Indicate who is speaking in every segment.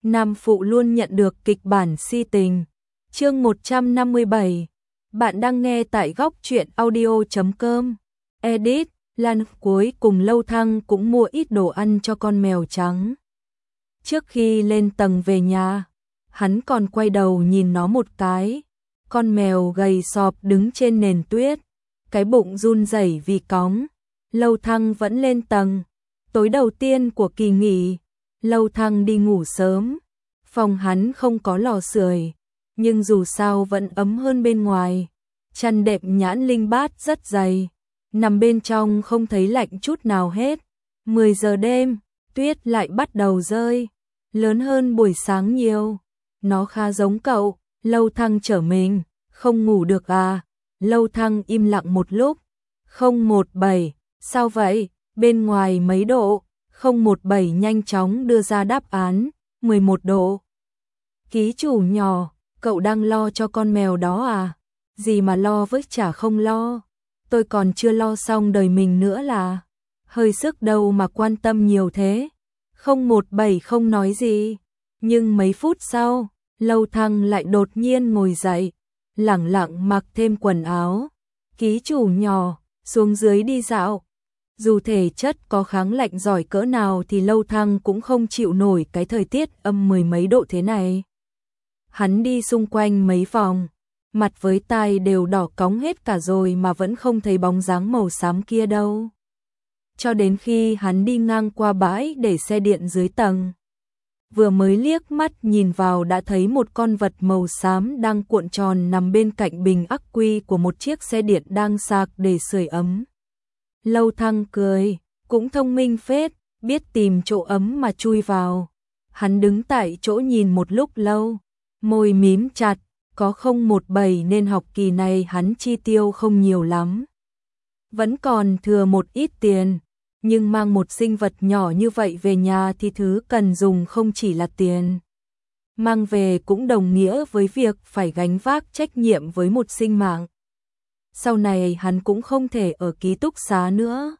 Speaker 1: Nam phụ luôn nhận được kịch bản si tình. Chương 157. Bạn đang nghe tại góc truyện audio.com. Edit, Lan cuối cùng Lâu Thăng cũng mua ít đồ ăn cho con mèo trắng. Trước khi lên tầng về nhà, hắn còn quay đầu nhìn nó một cái. Con mèo gầy sọp đứng trên nền tuyết, cái bụng run rẩy vì cóng. Lâu Thăng vẫn lên tầng. Tối đầu tiên của kỳ nghỉ, Lâu Thăng đi ngủ sớm. Phòng hắn không có lò sưởi, nhưng dù sao vẫn ấm hơn bên ngoài. Chăn đệm nhãn linh bát rất dày, nằm bên trong không thấy lạnh chút nào hết. 10 giờ đêm, tuyết lại bắt đầu rơi, lớn hơn buổi sáng nhiều. Nó khá giống cậu. Lâu Thăng trở mình, không ngủ được à? Lâu Thăng im lặng một lúc. 017, sao vậy? Bên ngoài mấy độ? 017 nhanh chóng đưa ra đáp án, 11 độ. Ký chủ nhỏ, cậu đang lo cho con mèo đó à? Gì mà lo với chả không lo. Tôi còn chưa lo xong đời mình nữa là. Hơi sức đâu mà quan tâm nhiều thế. 017 không nói gì. Nhưng mấy phút sau, Lâu Thăng lại đột nhiên ngồi dậy, lẳng lặng mặc thêm quần áo. Ký chủ nhỏ, xuống dưới đi dạo. Dù thể chất có kháng lạnh giỏi cỡ nào thì Lâu Thăng cũng không chịu nổi cái thời tiết âm 10 mấy độ thế này. Hắn đi xung quanh mấy vòng, mặt với tai đều đỏ cóng hết cả rồi mà vẫn không thấy bóng dáng màu xám kia đâu. Cho đến khi hắn đi ngang qua bãi để xe điện dưới tầng. Vừa mới liếc mắt nhìn vào đã thấy một con vật màu xám đang cuộn tròn nằm bên cạnh bình ắc quy của một chiếc xe điện đang sạc để sưởi ấm. Lâu Thăng cười, cũng thông minh phết, biết tìm chỗ ấm mà chui vào. Hắn đứng tại chỗ nhìn một lúc lâu, môi mím chặt, có 017 nên học kỳ này hắn chi tiêu không nhiều lắm. Vẫn còn thừa một ít tiền. Nhưng mang một sinh vật nhỏ như vậy về nhà thì thứ cần dùng không chỉ là tiền. Mang về cũng đồng nghĩa với việc phải gánh vác trách nhiệm với một sinh mạng. Sau này hắn cũng không thể ở ký túc xá nữa.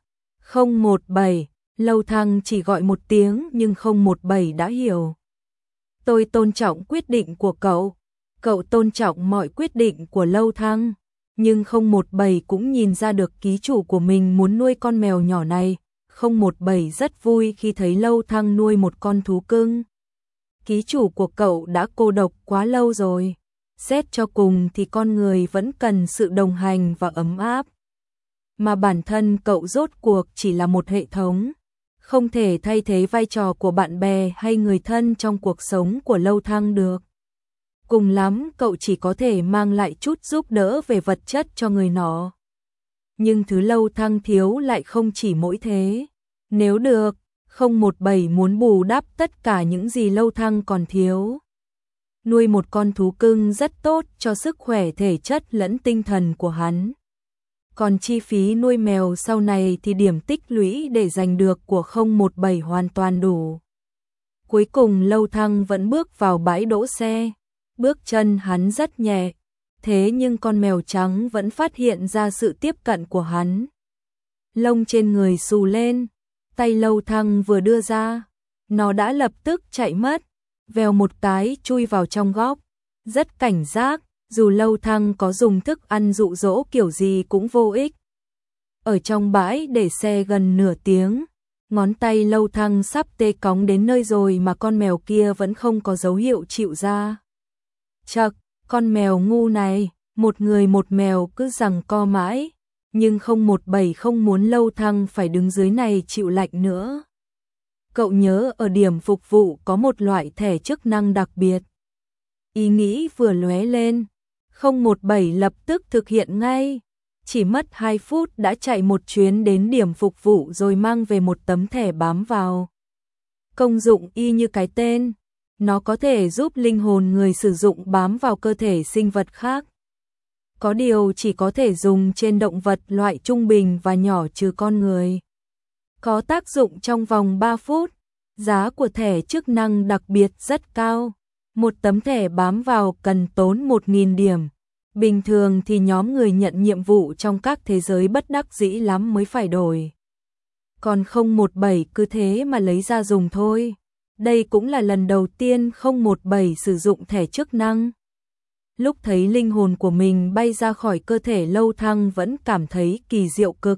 Speaker 1: 017, Lâu Thăng chỉ gọi một tiếng nhưng 017 đã hiểu. Tôi tôn trọng quyết định của cậu. Cậu tôn trọng mọi quyết định của Lâu Thăng. Nhưng 017 cũng nhìn ra được ký chủ của mình muốn nuôi con mèo nhỏ này. 017 rất vui khi thấy Lâu Thăng nuôi một con thú cưng. Ký chủ của cậu đã cô độc quá lâu rồi. Xét cho cùng thì con người vẫn cần sự đồng hành và ấm áp. Mà bản thân cậu rốt cuộc chỉ là một hệ thống. Không thể thay thế vai trò của bạn bè hay người thân trong cuộc sống của Lâu Thăng được. Cùng lắm cậu chỉ có thể mang lại chút giúp đỡ về vật chất cho người nọ. Nhưng thứ Lâu Thăng thiếu lại không chỉ mỗi thế. Nếu được, 017 muốn bù đắp tất cả những gì Lâu Thăng còn thiếu. Nuôi một con thú cưng rất tốt cho sức khỏe thể chất lẫn tinh thần của hắn. Còn chi phí nuôi mèo sau này thì điểm tích lũy để giành được của 017 hoàn toàn đủ. Cuối cùng Lâu Thăng vẫn bước vào bãi đỗ xe. Bước chân hắn rất nhẹ. Thế nhưng con mèo trắng vẫn phát hiện ra sự tiếp cận của hắn. Lông trên người xù lên, tay Lâu Thăng vừa đưa ra, nó đã lập tức chạy mất, vèo một cái chui vào trong góc. Rất cảnh giác, dù Lâu Thăng có dùng thức ăn dụ dỗ kiểu gì cũng vô ích. Ở trong bãi để xe gần nửa tiếng, ngón tay Lâu Thăng sắp tê cóng đến nơi rồi mà con mèo kia vẫn không có dấu hiệu chịu ra. Chậc, con mèo ngu này, một người một mèo cứ giằng co mãi, nhưng 017 không muốn Lâu Thăng phải đứng dưới này chịu lạnh nữa. Cậu nhớ ở điểm phục vụ có một loại thẻ chức năng đặc biệt. Ý nghĩ vừa lóe lên, 017 lập tức thực hiện ngay. Chỉ mất 2 phút đã chạy một chuyến đến điểm phục vụ rồi mang về một tấm thẻ bám vào. Công dụng y như cái tên. Nó có thể giúp linh hồn người sử dụng bám vào cơ thể sinh vật khác. Có điều chỉ có thể dùng trên động vật loại trung bình và nhỏ trừ con người. Có tác dụng trong vòng 3 phút. Giá của thẻ chức năng đặc biệt rất cao. Một tấm thẻ bám vào cần tốn 1.000 điểm. Bình thường thì nhóm người nhận nhiệm vụ trong các thế giới bất đắc dĩ lắm mới phải đổi. Còn 017 cứ thế mà lấy ra dùng thôi. Đây cũng là lần đầu tiên 017 sử dụng thẻ chức năng. Lúc thấy linh hồn của mình bay ra khỏi cơ thể Lâu Thăng vẫn cảm thấy kỳ diệu cực.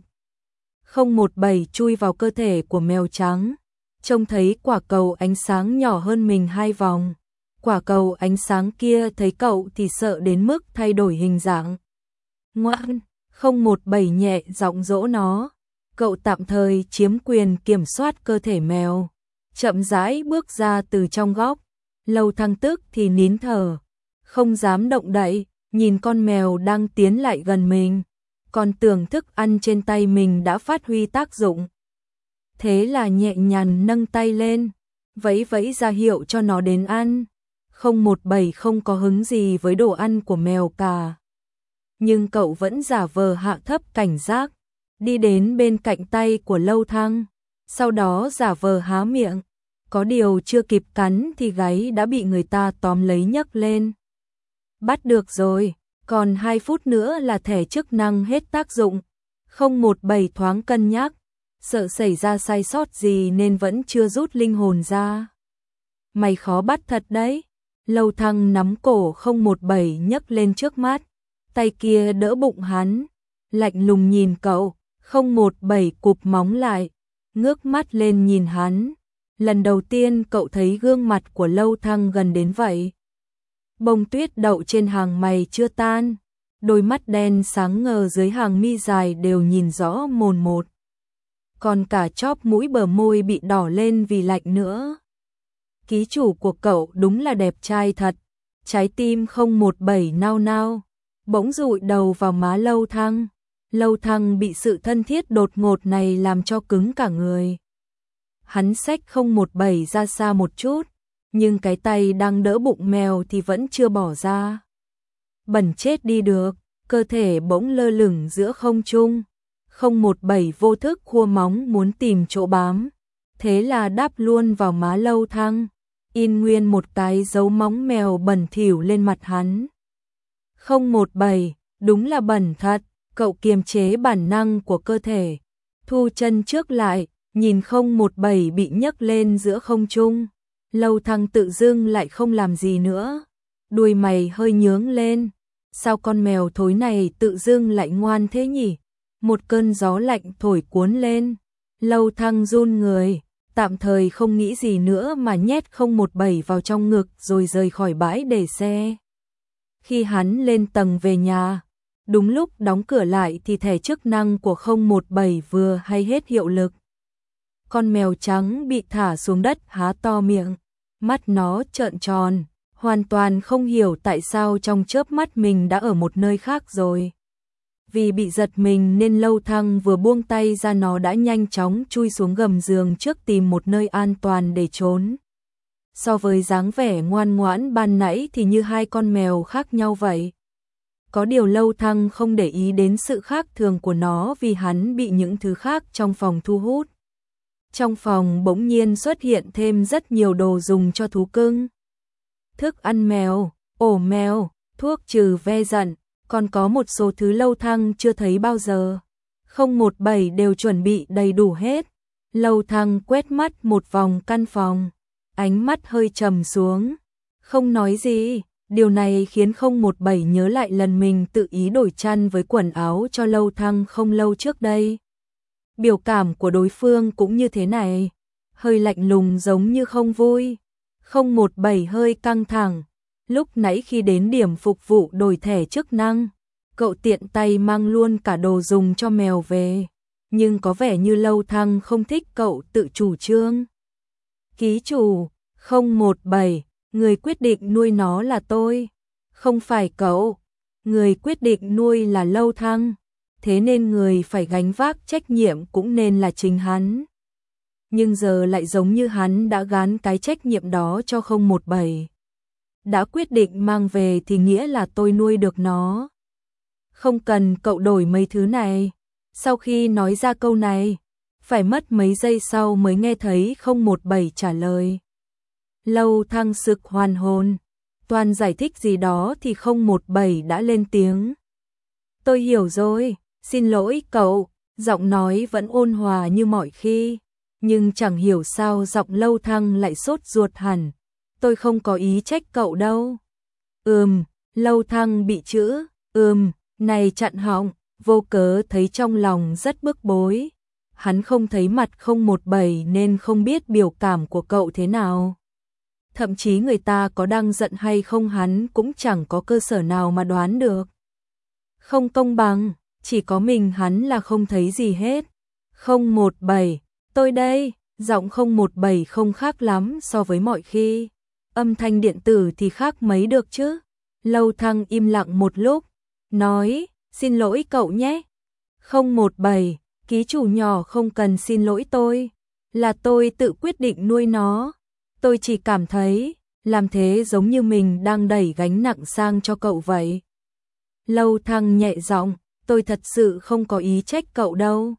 Speaker 1: 017 chui vào cơ thể của mèo trắng, trông thấy quả cầu ánh sáng nhỏ hơn mình 2 vòng. Quả cầu ánh sáng kia thấy cậu thì sợ đến mức thay đổi hình dạng. Ngoan, 017 nhẹ giọng dỗ nó. Cậu tạm thời chiếm quyền kiểm soát cơ thể mèo, chậm rãi bước ra từ trong góc. Lâu Thăng tức thì nín thở, không dám động đậy, nhìn con mèo đang tiến lại gần mình, còn tưởng thức ăn trên tay mình đã phát huy tác dụng. Thế là nhẹ nhàng nâng tay lên, vẫy vẫy ra hiệu cho nó đến ăn. 017 không có hứng gì với đồ ăn của mèo cả. Nhưng cậu vẫn giả vờ hạ thấp cảnh giác, đi đến bên cạnh tay của Lâu Thăng, sau đó giả vờ há miệng. Có điều chưa kịp cắn thì gáy đã bị người ta tóm lấy nhấc lên. Bắt được rồi, còn 2 phút nữa là thẻ chức năng hết tác dụng. 017 thoáng cân nhắc, sợ xảy ra sai sót gì nên vẫn chưa rút linh hồn ra. Mày khó bắt thật đấy. Lâu Thăng nắm cổ 017 nhấc lên trước mắt, tay kia đỡ bụng hắn, lạnh lùng nhìn cậu. 017 cụp móng lại, ngước mắt lên nhìn hắn. Lần đầu tiên cậu thấy gương mặt của Lâu Thăng gần đến vậy. Bông tuyết đậu trên hàng mày chưa tan, đôi mắt đen sáng ngời dưới hàng mi dài đều nhìn rõ mồn một. Còn cả chóp mũi bờ môi bị đỏ lên vì lạnh nữa. Ký chủ của cậu đúng là đẹp trai thật. Trái tim 017 nao nao, bỗng dụi đầu vào má Lâu Thăng. Lâu Thăng bị sự thân thiết đột ngột này làm cho cứng cả người. Hắn xách 017 ra xa một chút, nhưng cái tay đang đỡ bụng mèo thì vẫn chưa bỏ ra. Bẩn chết đi được, cơ thể bỗng lơ lửng giữa không trung. 017 vô thức khua móng muốn tìm chỗ bám, thế là đáp luôn vào má Lâu Thăng, in nguyên một cái dấu móng mèo bẩn thỉu lên mặt hắn. 017, đúng là bẩn thật. Cậu kiềm chế bản năng của cơ thể, thu chân trước lại, nhìn 017 bị nhấc lên giữa không trung. Lâu Thăng tự dưng lại không làm gì nữa, đuôi mày hơi nhướng lên. Sao con mèo thối này tự dưng lại ngoan thế nhỉ? Một cơn gió lạnh thổi cuốn lên. Lâu Thăng run người, tạm thời không nghĩ gì nữa mà nhét 017 vào trong ngực rồi rời khỏi bãi để xe. Khi hắn lên tầng về nhà, đúng lúc đóng cửa lại thì thẻ chức năng của 017 vừa hay hết hiệu lực. Con mèo trắng bị thả xuống đất há to miệng, mắt nó trợn tròn, hoàn toàn không hiểu tại sao trong chớp mắt mình đã ở một nơi khác rồi. Vì bị giật mình nên Lâu Thăng vừa buông tay ra nó đã nhanh chóng chui xuống gầm giường trước tìm một nơi an toàn để trốn. So với dáng vẻ ngoan ngoãn ban nãy thì như 2 con mèo khác nhau vậy. Có điều Lâu Thăng không để ý đến sự khác thường của nó vì hắn bị những thứ khác trong phòng thu hút. Trong phòng bỗng nhiên xuất hiện thêm rất nhiều đồ dùng cho thú cưng. Thức ăn mèo, ổ mèo, thuốc trừ ve giận, còn có một số thứ Lâu Thăng chưa thấy bao giờ. 017 đều chuẩn bị đầy đủ hết. Lâu Thăng quét mắt một vòng căn phòng, ánh mắt hơi trầm xuống, không nói gì. Điều này khiến 017 nhớ lại lần mình tự ý đổi chăn với quần áo cho Lâu Thăng không lâu trước đây. Biểu cảm của đối phương cũng như thế này, hơi lạnh lùng giống như không vui. 017 hơi căng thẳng, lúc nãy khi đến điểm phục vụ đổi thẻ chức năng, cậu tiện tay mang luôn cả đồ dùng cho mèo về, nhưng có vẻ như Lâu Thăng không thích cậu tự chủ trương. Ký chủ, 017, người quyết định nuôi nó là tôi, không phải cậu. Người quyết định nuôi là Lâu Thăng, thế nên người phải gánh vác trách nhiệm cũng nên là chính hắn. Nhưng giờ lại giống như hắn đã gán cái trách nhiệm đó cho 017. Đã quyết định mang về thì nghĩa là tôi nuôi được nó. Không cần cậu đổi mấy thứ này. Sau khi nói ra câu này, phải mất mấy giây sau mới nghe thấy 017 trả lời. Lâu Thăng sực hoàn hồn, toàn giải thích gì đó thì 017 đã lên tiếng. Tôi hiểu rồi, xin lỗi cậu, giọng nói vẫn ôn hòa như mọi khi. nhưng chẳng hiểu sao giọng Lâu Thăng lại sốt ruột hẳn. Tôi không có ý trách cậu đâu. Lâu Thăng bị chữ này chặn họng, vô cớ thấy trong lòng rất bức bối. Hắn không thấy mặt 017 nên không biết biểu cảm của cậu thế nào. Thậm chí người ta có đang giận hay không hắn cũng chẳng có cơ sở nào mà đoán được. Không công bằng, chỉ có mình hắn là không thấy gì hết. 017, tôi đây, giọng 017 không khác lắm so với mọi khi. Âm thanh điện tử thì khác mấy được chứ. Lâu Thăng im lặng một lúc, nói, xin lỗi cậu nhé. 017, ký chủ nhỏ không cần xin lỗi tôi, là tôi tự quyết định nuôi nó. Tôi chỉ cảm thấy, làm thế giống như mình đang đẩy gánh nặng sang cho cậu vậy. Lâu Thăng nhẹ giọng, tôi thật sự không có ý trách cậu đâu.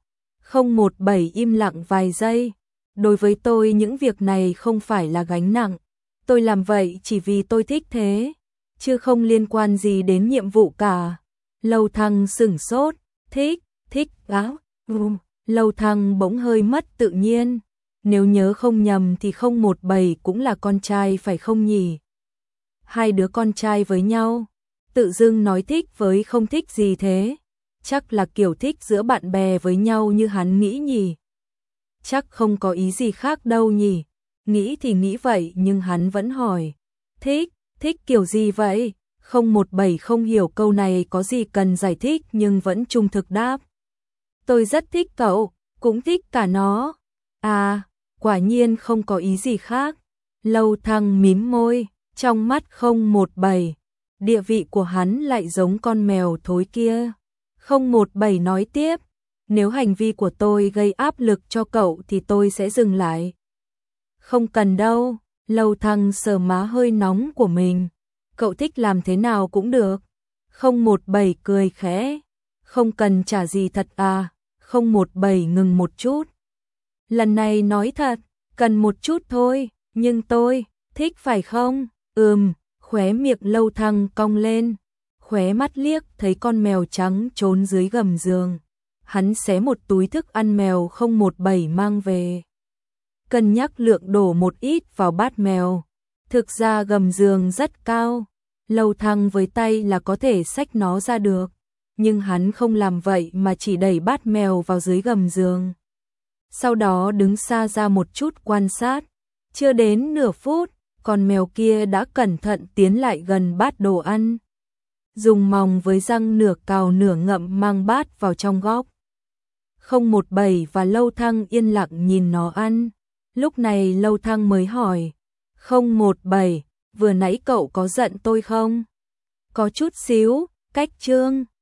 Speaker 1: 017 im lặng vài giây. Đối với tôi những việc này không phải là gánh nặng. Tôi làm vậy chỉ vì tôi thích thế, chứ không liên quan gì đến nhiệm vụ cả. Lâu Thăng sửng sốt, thích á. Lâu Thăng bỗng hơi mất tự nhiên. Nếu nhớ không nhầm thì 017 cũng là con trai phải không nhỉ? Hai đứa con trai với nhau, tự dưng nói thích với không thích gì thế? Chắc là kiểu thích giữa bạn bè với nhau như hắn nghĩ nhỉ? Chắc không có ý gì khác đâu nhỉ? Nghĩ thì nghĩ vậy nhưng hắn vẫn hỏi. Thích kiểu gì vậy? 017 không hiểu câu này có gì cần giải thích nhưng vẫn trung thực đáp. Tôi rất thích cậu, cũng thích cả nó. À, quả nhiên không có ý gì khác. Lâu Thăng mím môi, trong mắt 017, địa vị của hắn lại giống con mèo thối kia. 017 nói tiếp, nếu hành vi của tôi gây áp lực cho cậu thì tôi sẽ dừng lại. Không cần đâu, Lâu Thăng sờ má hơi nóng của mình. Cậu thích làm thế nào cũng được. 017 cười khẽ, không cần trả gì thật à? 017 ngừng một chút. Lần này nói thật, cần một chút thôi, nhưng tôi thích phải không? Khóe miệng Lâu Thăng cong lên, khóe mắt liếc thấy con mèo trắng trốn dưới gầm giường. Hắn xé một túi thức ăn mèo 017 mang về. Cân nhắc lượng đổ một ít vào bát mèo. Thực ra gầm giường rất cao, Lâu Thăng với tay là có thể xách nó ra được. Nhưng hắn không làm vậy mà chỉ đẩy bát mèo vào dưới gầm giường. Sau đó đứng xa ra một chút quan sát. Chưa đến nửa phút, con mèo kia đã cẩn thận tiến lại gần bát đồ ăn. Dùng mòng với răng nửa cào nửa ngậm mang bát vào trong góc. 017 và Lâu Thăng yên lặng nhìn nó ăn. Lúc này Lâu Thăng mới hỏi. 017, vừa nãy cậu có giận tôi không? Có chút xíu, cách Trương.